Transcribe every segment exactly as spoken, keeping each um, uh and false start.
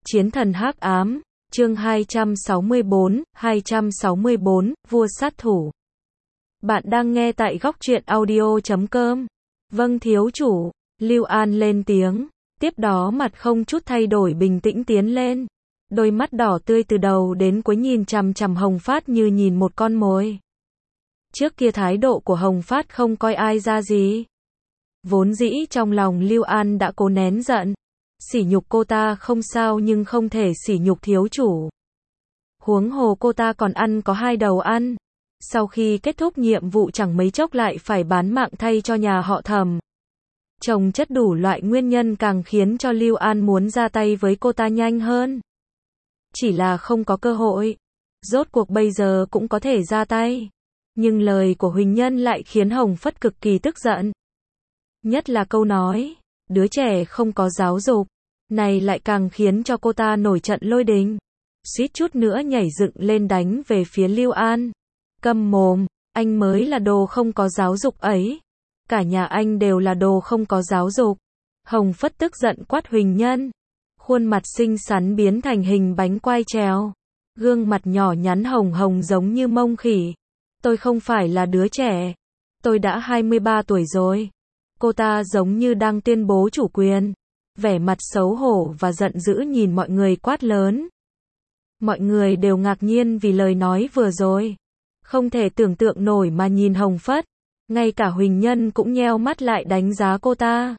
Chiến thần hắc ám, chương hai trăm sáu mươi bốn, hai trăm sáu mươi bốn, vua sát thủ. Bạn đang nghe tại góc truyện audio chấm com. Vâng thiếu chủ, Lưu An lên tiếng, tiếp đó mặt không chút thay đổi bình tĩnh tiến lên. Đôi mắt đỏ tươi từ đầu đến cuối nhìn chằm chằm Hồng Phát như nhìn một con mồi. Trước kia thái độ của Hồng Phát không coi ai ra gì. Vốn dĩ trong lòng Lưu An đã cố nén giận. Sỉ nhục cô ta không sao nhưng không thể sỉ nhục thiếu chủ. Huống hồ cô ta còn ăn có hai đầu ăn. Sau khi kết thúc nhiệm vụ chẳng mấy chốc lại phải bán mạng thay cho nhà họ Thẩm. Chồng chất đủ loại nguyên nhân càng khiến cho Lưu An muốn ra tay với cô ta nhanh hơn. Chỉ là không có cơ hội. Rốt cuộc bây giờ cũng có thể ra tay. Nhưng lời của Huỳnh Nhân lại khiến Hồng Phất cực kỳ tức giận. Nhất là câu nói, đứa trẻ không có giáo dục, này lại càng khiến cho cô ta nổi trận lôi đình. Suýt chút nữa nhảy dựng lên đánh về phía Lưu An. Câm mồm, anh mới là đồ không có giáo dục ấy. Cả nhà anh đều là đồ không có giáo dục. Hồng Phất tức giận quát Huỳnh Nhân. Khuôn mặt xinh xắn biến thành hình bánh quai trèo. Gương mặt nhỏ nhắn hồng hồng giống như mông khỉ. Tôi không phải là đứa trẻ. Tôi đã hai mươi ba tuổi rồi. Cô ta giống như đang tuyên bố chủ quyền. Vẻ mặt xấu hổ và giận dữ nhìn mọi người quát lớn. Mọi người đều ngạc nhiên vì lời nói vừa rồi. Không thể tưởng tượng nổi mà nhìn Hồng Phất. Ngay cả Huỳnh Nhân cũng nheo mắt lại đánh giá cô ta.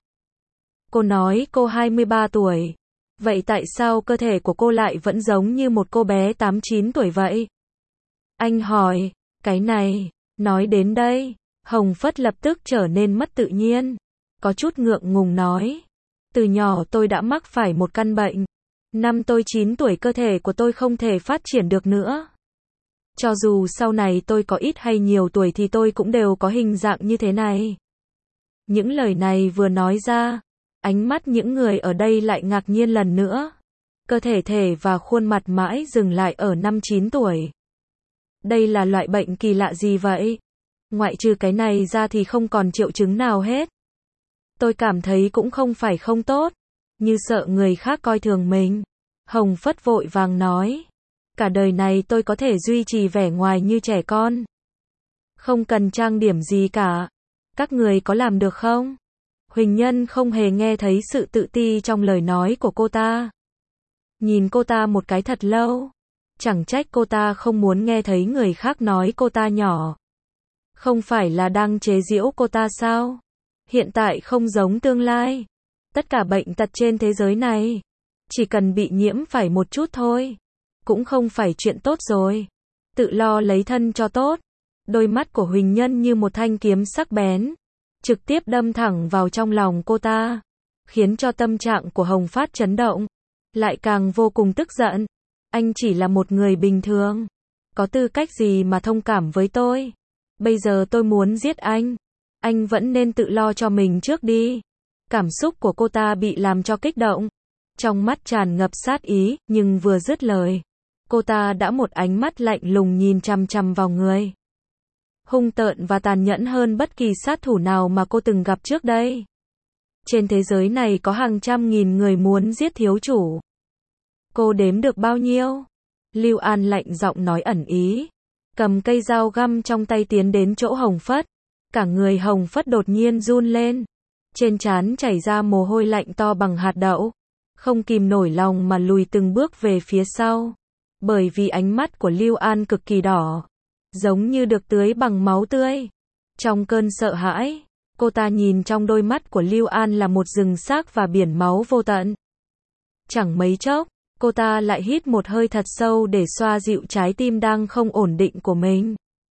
Cô nói cô hai mươi ba tuổi. Vậy tại sao cơ thể của cô lại vẫn giống như một cô bé tám chín tuổi vậy? Anh hỏi, cái này, nói đến đây, Hồng Phất lập tức trở nên mất tự nhiên. Có chút ngượng ngùng nói. Từ nhỏ tôi đã mắc phải một căn bệnh. Năm tôi chín tuổi cơ thể của tôi không thể phát triển được nữa. Cho dù sau này tôi có ít hay nhiều tuổi thì tôi cũng đều có hình dạng như thế này. Những lời này vừa nói ra, ánh mắt những người ở đây lại ngạc nhiên lần nữa. Cơ thể thể và khuôn mặt mãi dừng lại ở năm chín tuổi. Đây là loại bệnh kỳ lạ gì vậy? Ngoại trừ cái này ra thì không còn triệu chứng nào hết. Tôi cảm thấy cũng không phải không tốt. Như sợ người khác coi thường mình. Hồng Phất vội vàng nói. Cả đời này tôi có thể duy trì vẻ ngoài như trẻ con. Không cần trang điểm gì cả. Các người có làm được không? Huỳnh Nhân không hề nghe thấy sự tự ti trong lời nói của cô ta. Nhìn cô ta một cái thật lâu. Chẳng trách cô ta không muốn nghe thấy người khác nói cô ta nhỏ. Không phải là đang chế giễu cô ta sao? Hiện tại không giống tương lai. Tất cả bệnh tật trên thế giới này, chỉ cần bị nhiễm phải một chút thôi, cũng không phải chuyện tốt rồi. Tự lo lấy thân cho tốt. Đôi mắt của Huỳnh Nhân như một thanh kiếm sắc bén, trực tiếp đâm thẳng vào trong lòng cô ta, khiến cho tâm trạng của Hồng Phát chấn động, lại càng vô cùng tức giận. Anh chỉ là một người bình thường, có tư cách gì mà thông cảm với tôi? Bây giờ tôi muốn giết anh. Anh vẫn nên tự lo cho mình trước đi. Cảm xúc của cô ta bị làm cho kích động. Trong mắt tràn ngập sát ý, nhưng vừa dứt lời, cô ta đã một ánh mắt lạnh lùng nhìn chằm chằm vào người. Hung tợn và tàn nhẫn hơn bất kỳ sát thủ nào mà cô từng gặp trước đây. Trên thế giới này có hàng trăm nghìn người muốn giết thiếu chủ. Cô đếm được bao nhiêu? Lưu An lạnh giọng nói ẩn ý. Cầm cây dao găm trong tay tiến đến chỗ Hồng Phất. Cả người Hồng Phất đột nhiên run lên. Trên trán chảy ra mồ hôi lạnh to bằng hạt đậu. Không kìm nổi lòng mà lùi từng bước về phía sau. Bởi vì ánh mắt của Lưu An cực kỳ đỏ. Giống như được tưới bằng máu tươi. Trong cơn sợ hãi, cô ta nhìn trong đôi mắt của Lưu An là một rừng xác và biển máu vô tận. Chẳng mấy chốc, cô ta lại hít một hơi thật sâu để xoa dịu trái tim đang không ổn định của mình.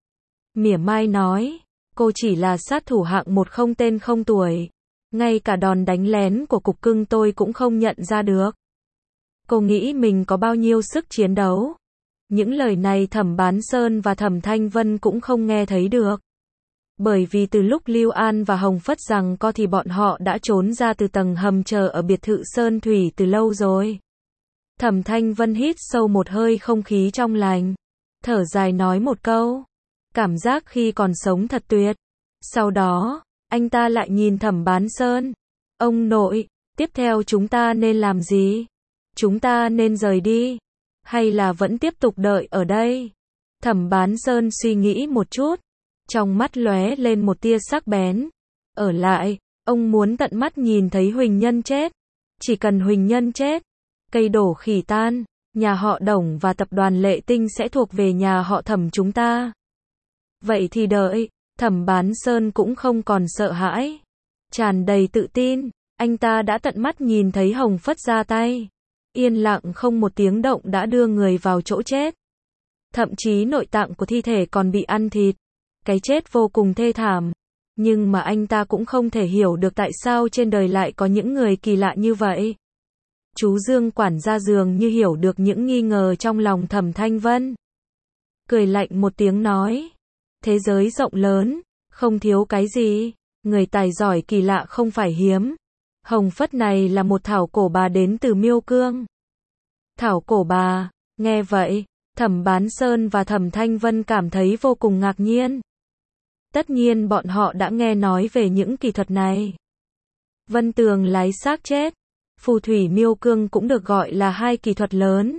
Mỉa mai nói, cô chỉ là sát thủ hạng một không tên không tuổi. Ngay cả đòn đánh lén của cục cưng tôi cũng không nhận ra được. Cô nghĩ mình có bao nhiêu sức chiến đấu? Những lời này Thẩm Bán Sơn và Thẩm Thanh Vân cũng không nghe thấy được. Bởi vì từ lúc Lưu An và Hồng Phất rằng co thì bọn họ đã trốn ra từ tầng hầm chờ ở biệt thự Sơn Thủy từ lâu rồi. Thẩm Thanh Vân hít sâu một hơi không khí trong lành. Thở dài nói một câu. Cảm giác khi còn sống thật tuyệt. Sau đó, anh ta lại nhìn Thẩm Bán Sơn. Ông nội, tiếp theo chúng ta nên làm gì? chúng ta nên rời đi, hay là vẫn tiếp tục đợi ở đây? Thẩm Bán Sơn suy nghĩ một chút, trong mắt lóe lên một tia sắc bén. Ở lại, ông muốn tận mắt nhìn thấy Huỳnh Nhân chết. Chỉ cần Huỳnh Nhân chết, cây đổ khỉ tan, nhà họ Đồng và tập đoàn Lệ Tinh sẽ thuộc về nhà họ Thẩm chúng ta. Vậy thì đợi, Thẩm Bán Sơn cũng không còn sợ hãi. Tràn đầy tự tin, anh ta đã tận mắt nhìn thấy Hồng Phất ra tay. Yên lặng không một tiếng động đã đưa người vào chỗ chết. Thậm chí nội tạng của thi thể còn bị ăn thịt. Cái chết vô cùng thê thảm. Nhưng mà anh ta cũng không thể hiểu được tại sao trên đời lại có những người kỳ lạ như vậy. Chú Dương quản gia dường như hiểu được những nghi ngờ trong lòng Thẩm Thanh Vân. Cười lạnh một tiếng nói. Thế giới rộng lớn, không thiếu cái gì. Người tài giỏi kỳ lạ không phải hiếm. Hồng Phất này là một thảo cổ bà đến từ Miêu Cương. Thảo cổ bà, nghe vậy, Thẩm Bán Sơn và Thẩm Thanh Vân cảm thấy vô cùng ngạc nhiên. Tất nhiên bọn họ đã nghe nói về những kỳ thuật này. Vân Tường lái xác chết, phù thủy Miêu Cương cũng được gọi là hai kỳ thuật lớn.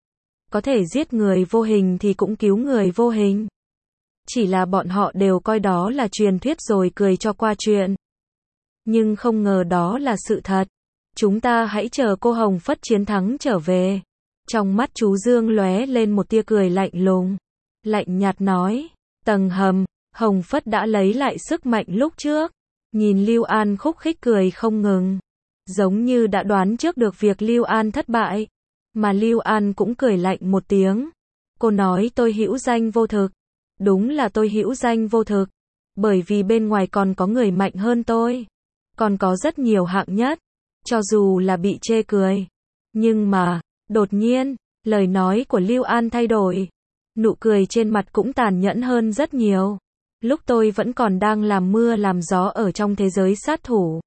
Có thể giết người vô hình thì cũng cứu người vô hình. Chỉ là bọn họ đều coi đó là truyền thuyết rồi cười cho qua chuyện. Nhưng không ngờ đó là sự thật. Chúng ta hãy chờ cô Hồng Phất chiến thắng trở về. Trong mắt chú Dương lóe lên một tia cười lạnh lùng. Lạnh nhạt nói, tầng hầm, Hồng Phất đã lấy lại sức mạnh lúc trước. Nhìn Lưu An khúc khích cười không ngừng. Giống như đã đoán trước được việc Lưu An thất bại. Mà Lưu An cũng cười lạnh một tiếng. Cô nói tôi hữu danh vô thực. Đúng là tôi hữu danh vô thực. Bởi vì bên ngoài còn có người mạnh hơn tôi. Còn có rất nhiều hạng nhất. Cho dù là bị chê cười. Nhưng mà, đột nhiên, lời nói của Lưu An thay đổi. Nụ cười trên mặt cũng tàn nhẫn hơn rất nhiều. Lúc tôi vẫn còn đang làm mưa làm gió ở trong thế giới sát thủ.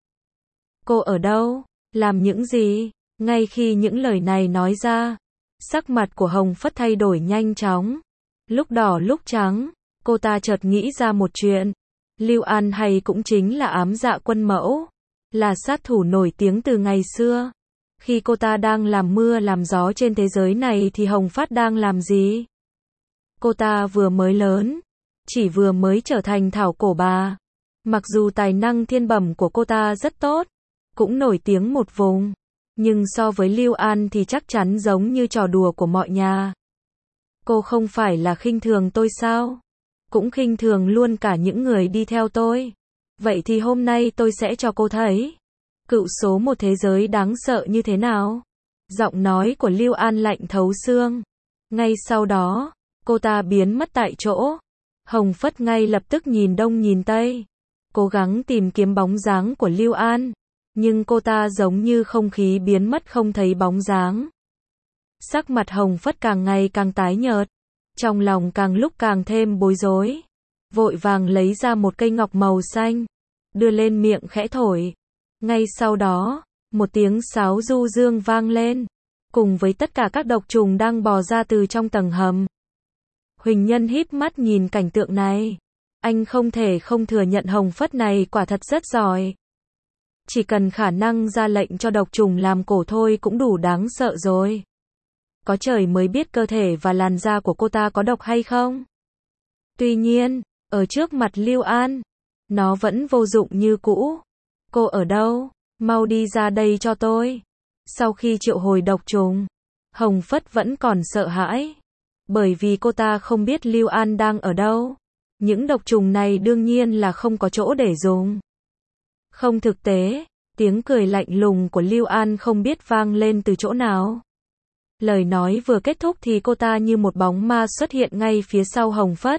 Cô ở đâu? Làm những gì? Ngay khi những lời này nói ra, sắc mặt của Hồng Phất thay đổi nhanh chóng. Lúc đỏ lúc trắng, cô ta chợt nghĩ ra một chuyện. Lưu An hay cũng chính là Ám Dạ Quân Mẫu, là sát thủ nổi tiếng từ ngày xưa. Khi cô ta đang làm mưa làm gió trên thế giới này thì Hồng Phất đang làm gì? Cô ta vừa mới lớn, chỉ vừa mới trở thành thảo cổ bà. Mặc dù tài năng thiên bẩm của cô ta rất tốt, cũng nổi tiếng một vùng, nhưng so với Lưu An thì chắc chắn giống như trò đùa của mọi nhà. Cô không phải là khinh thường tôi sao? Cũng khinh thường luôn cả những người đi theo tôi. Vậy thì hôm nay tôi sẽ cho cô thấy cựu số một thế giới đáng sợ như thế nào. Giọng nói của Lưu An lạnh thấu xương. Ngay sau đó, cô ta biến mất tại chỗ. Hồng Phất ngay lập tức nhìn đông nhìn tây, cố gắng tìm kiếm bóng dáng của Lưu An. Nhưng cô ta giống như không khí biến mất không thấy bóng dáng. Sắc mặt Hồng Phất càng ngày càng tái nhợt, trong lòng càng lúc càng thêm bối rối. Vội vàng lấy ra một cây ngọc màu xanh, đưa lên miệng khẽ thổi. Ngay sau đó, một tiếng sáo du dương vang lên, cùng với tất cả các độc trùng đang bò ra từ trong tầng hầm. Huỳnh Nhân híp mắt nhìn cảnh tượng này. Anh không thể không thừa nhận Hồng Phất này quả thật rất giỏi. Chỉ cần khả năng ra lệnh cho độc trùng làm cổ thôi cũng đủ đáng sợ rồi. Có trời mới biết cơ thể và làn da của cô ta có độc hay không. Tuy nhiên, ở trước mặt Lưu An, nó vẫn vô dụng như cũ. Cô ở đâu? Mau đi ra đây cho tôi. Sau khi triệu hồi độc trùng, Hồng Phất vẫn còn sợ hãi. Bởi vì cô ta không biết Lưu An đang ở đâu. Những độc trùng này đương nhiên là không có chỗ để dùng. Không thực tế, tiếng cười lạnh lùng của Lưu An không biết vang lên từ chỗ nào. Lời nói vừa kết thúc thì cô ta như một bóng ma xuất hiện ngay phía sau Hồng Phất.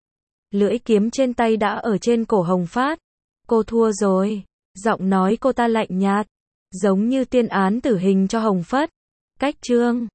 Lưỡi kiếm trên tay đã ở trên cổ Hồng Phất. Cô thua rồi. Giọng nói cô ta lạnh nhạt, giống như tuyên án tử hình cho Hồng Phất. Cách chương